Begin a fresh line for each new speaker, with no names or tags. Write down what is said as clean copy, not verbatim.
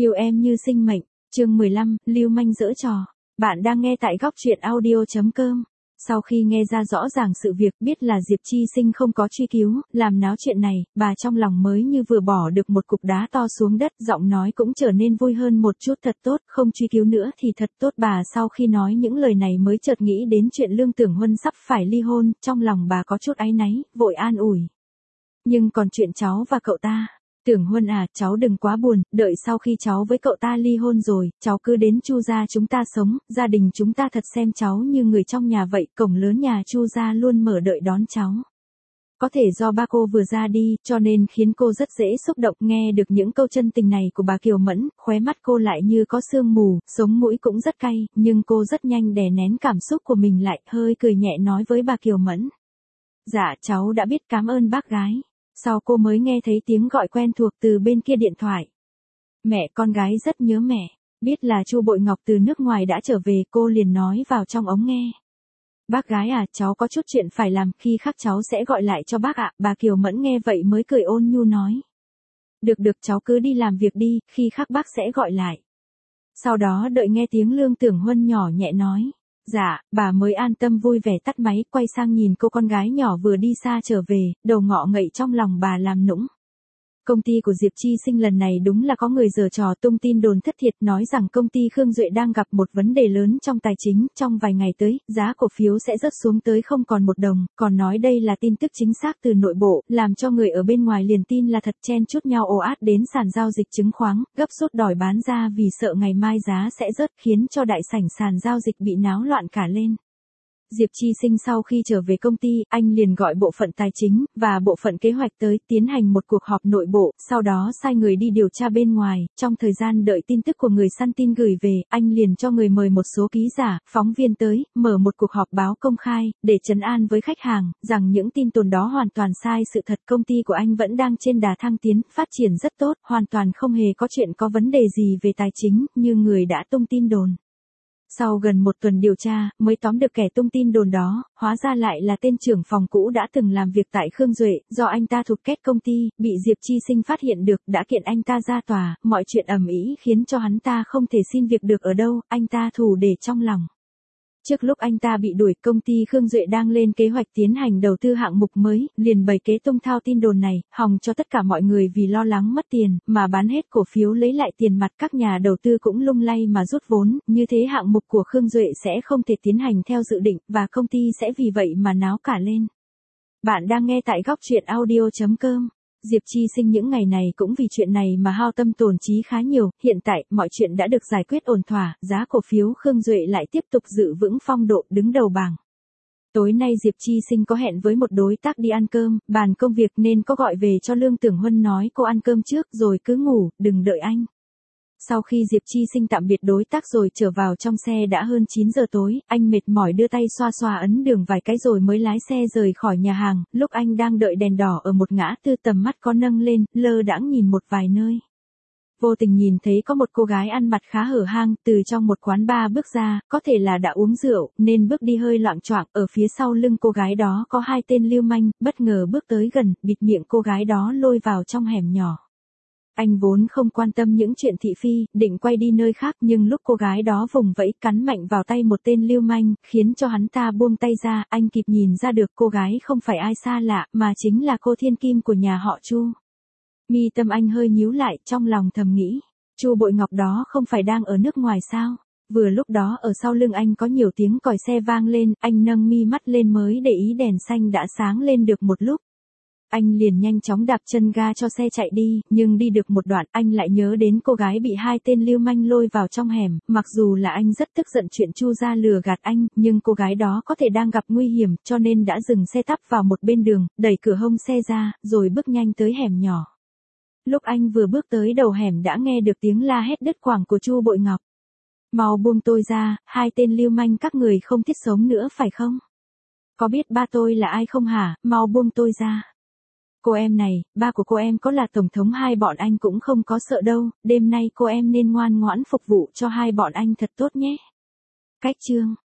Yêu em như sinh mệnh, chương 15, lưu manh giở trò. Bạn đang nghe tại góc truyện audio.com. Sau khi nghe ra rõ ràng sự việc biết là Diệp Chi Sinh không có truy cứu, làm náo chuyện này, bà trong lòng mới như vừa bỏ được một cục đá to xuống đất, giọng nói cũng trở nên vui hơn một chút. Thật tốt, không truy cứu nữa thì thật tốt. Bà sau khi nói những lời này mới chợt nghĩ đến chuyện Lương Tưởng Huân sắp phải ly hôn, trong lòng bà có chút áy náy, vội an ủi. Nhưng còn chuyện cháu và cậu ta. Tưởng Huân à, cháu đừng quá buồn, đợi sau khi cháu với cậu ta ly hôn rồi, cháu cứ đến Chu gia chúng ta sống, gia đình chúng ta thật xem cháu như người trong nhà vậy, cổng lớn nhà Chu gia luôn mở đợi đón cháu. Có thể do ba cô vừa ra đi, cho nên khiến cô rất dễ xúc động. Nghe được những câu chân tình này của bà Kiều Mẫn, khóe mắt cô lại như có sương mù, sống mũi cũng rất cay, nhưng cô rất nhanh đè nén cảm xúc của mình lại, hơi cười nhẹ nói với bà Kiều Mẫn. Dạ, cháu đã biết, cảm ơn bác gái. Sau cô mới nghe thấy tiếng gọi quen thuộc từ bên kia điện thoại. Mẹ, con gái rất nhớ mẹ. Biết là Chu Bội Ngọc từ nước ngoài đã trở về, cô liền nói vào trong ống nghe. Bác gái à, cháu có chút chuyện phải làm, khi khác cháu sẽ gọi lại cho bác ạ. Bà Kiều Mẫn nghe vậy mới cười ôn nhu nói. Được, cháu cứ đi làm việc đi, khi khác bác sẽ gọi lại. Sau đó đợi nghe tiếng Lương Tưởng Huân nhỏ nhẹ nói. Dạ, bà mới an tâm vui vẻ tắt máy, quay sang nhìn cô con gái nhỏ vừa đi xa trở về, đầu ngọ ngậy trong lòng bà làm nũng. Công ty của Diệp Chi Sinh lần này đúng là có người giở trò, tung tin đồn thất thiệt nói rằng công ty Khương Duệ đang gặp một vấn đề lớn trong tài chính, trong vài ngày tới, giá cổ phiếu sẽ rớt xuống tới không còn một đồng, còn nói đây là tin tức chính xác từ nội bộ, làm cho người ở bên ngoài liền tin là thật, chen chúc nhau ồ ạt đến sàn giao dịch chứng khoán, gấp rút đòi bán ra vì sợ ngày mai giá sẽ rớt, khiến cho đại sảnh sàn giao dịch bị náo loạn cả lên. Diệp Chi Sinh sau khi trở về công ty, anh liền gọi bộ phận tài chính và bộ phận kế hoạch tới tiến hành một cuộc họp nội bộ, sau đó sai người đi điều tra bên ngoài. Trong thời gian đợi tin tức của người săn tin gửi về, anh liền cho người mời một số ký giả, phóng viên tới, mở một cuộc họp báo công khai, để trấn an với khách hàng, rằng những tin đồn đó hoàn toàn sai sự thật. Công ty của anh vẫn đang trên đà thăng tiến, phát triển rất tốt, hoàn toàn không hề có chuyện có vấn đề gì về tài chính, như người đã tung tin đồn. Sau gần một tuần điều tra, mới tóm được kẻ tung tin đồn đó, hóa ra lại là tên trưởng phòng cũ đã từng làm việc tại Khương Duệ, do anh ta thuộc kết công ty, bị Diệp Chi Sinh phát hiện được, đã kiện anh ta ra tòa, mọi chuyện ầm ĩ khiến cho hắn ta không thể xin việc được ở đâu, anh ta thù để trong lòng. Trước lúc anh ta bị đuổi, công ty Khương Duệ đang lên kế hoạch tiến hành đầu tư hạng mục mới, liền bày kế tung thao tin đồn này, hòng cho tất cả mọi người vì lo lắng mất tiền, mà bán hết cổ phiếu lấy lại tiền mặt. Các nhà đầu tư cũng lung lay mà rút vốn, như thế hạng mục của Khương Duệ sẽ không thể tiến hành theo dự định, và công ty sẽ vì vậy mà náo cả lên. Bạn đang nghe tại góc truyện audio.com. Diệp Chi Sinh những ngày này cũng vì chuyện này mà hao tâm tổn trí khá nhiều, hiện tại, mọi chuyện đã được giải quyết ổn thỏa, giá cổ phiếu Khương Duệ lại tiếp tục giữ vững phong độ đứng đầu bảng. Tối nay Diệp Chi Sinh có hẹn với một đối tác đi ăn cơm, bàn công việc nên có gọi về cho Lương Tưởng Huân nói cô ăn cơm trước rồi cứ ngủ, đừng đợi anh. Sau khi Diệp Chi Sinh tạm biệt đối tác rồi trở vào trong xe đã hơn 9 giờ tối, anh mệt mỏi đưa tay xoa xoa ấn đường vài cái rồi mới lái xe rời khỏi nhà hàng. Lúc anh đang đợi đèn đỏ ở một ngã tư, tầm mắt có nâng lên, lơ đãng nhìn một vài nơi. Vô tình nhìn thấy có một cô gái ăn mặc khá hở hang, từ trong một quán bar bước ra, có thể là đã uống rượu, nên bước đi hơi loạng choạng. Ở phía sau lưng cô gái đó có hai tên lưu manh, bất ngờ bước tới gần, bịt miệng cô gái đó lôi vào trong hẻm nhỏ. Anh vốn không quan tâm những chuyện thị phi, định quay đi nơi khác, nhưng lúc cô gái đó vùng vẫy cắn mạnh vào tay một tên lưu manh, khiến cho hắn ta buông tay ra, anh kịp nhìn ra được cô gái không phải ai xa lạ, mà chính là cô thiên kim của nhà họ Chu. Mi tâm anh hơi nhíu lại, trong lòng thầm nghĩ, Chu Bội Ngọc đó không phải đang ở nước ngoài sao? Vừa lúc đó ở sau lưng anh có nhiều tiếng còi xe vang lên, anh nâng mi mắt lên mới để ý đèn xanh đã sáng lên được một lúc. Anh liền nhanh chóng đạp chân ga cho xe chạy đi, nhưng đi được một đoạn, anh lại nhớ đến cô gái bị hai tên lưu manh lôi vào trong hẻm, mặc dù là anh rất tức giận chuyện Chu gia lừa gạt anh, nhưng cô gái đó có thể đang gặp nguy hiểm, cho nên đã dừng xe tắp vào một bên đường, đẩy cửa hông xe ra, rồi bước nhanh tới hẻm nhỏ. Lúc anh vừa bước tới đầu hẻm đã nghe được tiếng la hét đứt quãng của Chu Bội Ngọc. Mau buông tôi ra, hai tên lưu manh các người không thiết sống nữa phải không? Có biết ba tôi là ai không hả, mau buông tôi ra. Cô em này, ba của cô em có là tổng thống hai bọn anh cũng không có sợ đâu, đêm nay cô em nên ngoan ngoãn phục vụ cho hai bọn anh thật tốt nhé. Cách chương